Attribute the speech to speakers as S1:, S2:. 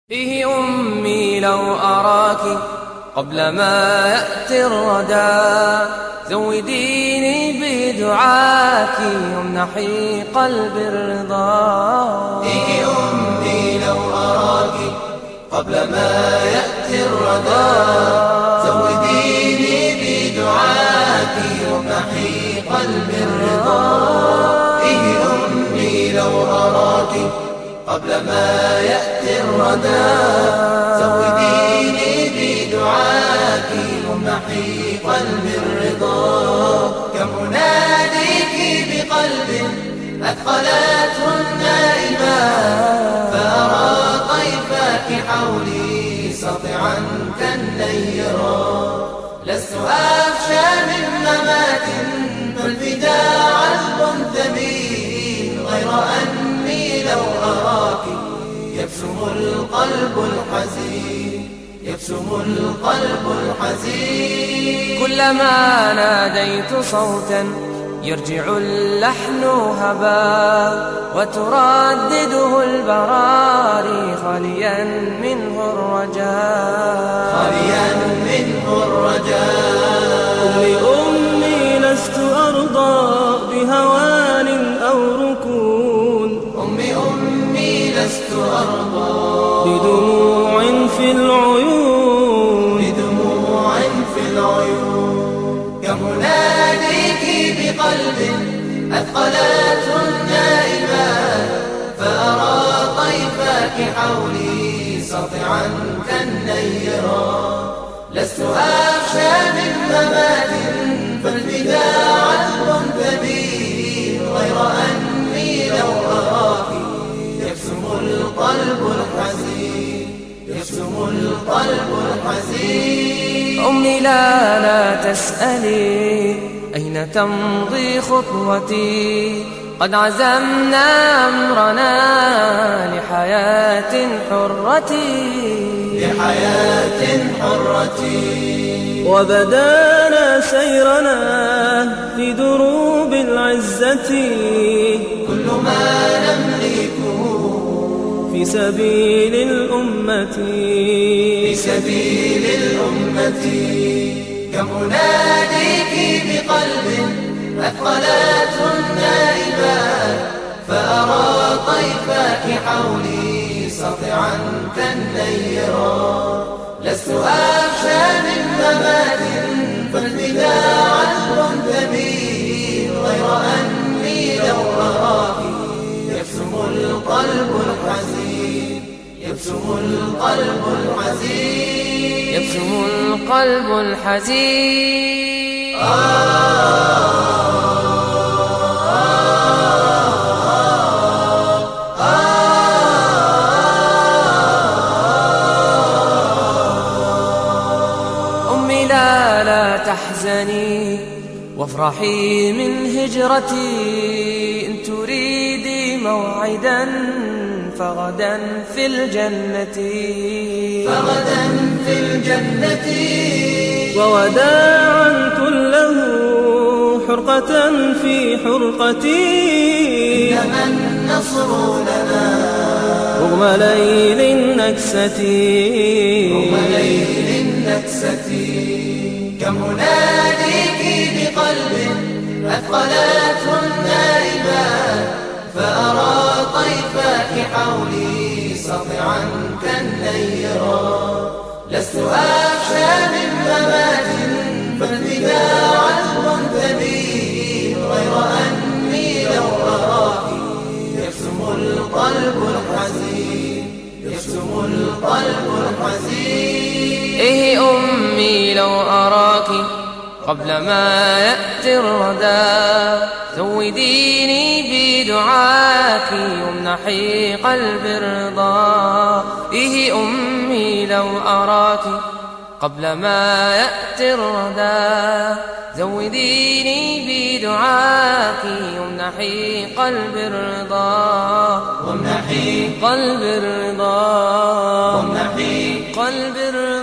S1: إيه أمي لو أراك قبل ما يأتي الردى، زوديني بدعاك وامنحي قلبي الرضا.
S2: إيه أمي لو أراك قبل ما يأتي الردى، زوديني بدعاك وامنحي قلبي الرضا. إيه أمي لو أراك قبل ما يأتي الردى، زوديني بدعاك وامنحي قلبي الرضا. كمناديك بقلب أثقلته النائبات، فأرى طيفك حولي سطعا كالنيرا. لست أخشى من ممات فالفداء عذب ثمين، غير أني لو أراك يبسم القلب الحزين، يبسم القلب الحزين.
S1: كلما ناديت صوتا يرجع اللحن هبا، وتردده البراري خاليا منه الرجاء،
S2: خاليا منه الرجاء.
S3: أمي لست أرضى بهوان أو ركون،
S2: أمي لست أرضى
S3: بدموع في العيون،
S2: بدموع في العيون. كمناديك بقلب أثقلته النائبات، فأرى طيفك حولي سطعا كالنيرا. لست أخشى من ممات فالفداء عذب ثمين، غير أني لو أراك يبسم القلب الحزين، يبسم القلب الحزين.
S1: أمي لا تسألي أين تمضي خطوتي، قد عزمنا أمرنا لحياة حرة،
S2: لحياة حرة.
S3: وبدانا سيرنا في دروب العزة،
S2: كل ما نملكه
S3: في سبيل الأمة،
S2: في سبيل الأمة. كمناديك بقلب أثقلته النائبات، فأرى طيفك حولي سطعا كالنيرا. لست أخشى من ممات فالفداء عذب ثمين، غير أني لو أراك يبسم القلب الحزين، يبسم القلب الحزين،
S1: يبسم القلب الحزين. أمي لا تحزني وافرحي من هجرتي، إن تريدي موعدا فغدا في الجنة،
S2: فغدا في الجنة.
S3: ووداعا كله حرقة في حرقتي،
S2: إنما النصر لنا
S3: رغم ليل النكسة،
S2: رغم ليل النكسة. كمناديك بقلب أثقلته النائبات، فأرى طيفك حولي سطعا كالنيرا. لست أخشى من ممات فالفداء عذب ثمين، غير أني لو أراك يبسم القلب الحزين، يبسم القلب الحزين.
S1: إيه أمي لو أراك قبل ما يأتي الردى، زوديني بدعاك وامنحي قلبي الرضا. إيه أمي لو أراك قبل ما يأتي الردى، زوديني بدعاك وامنحي قلبي الرضا،
S2: وامنحي
S1: قلبي الرضا،
S2: وامنحي
S1: قلبي الرضا.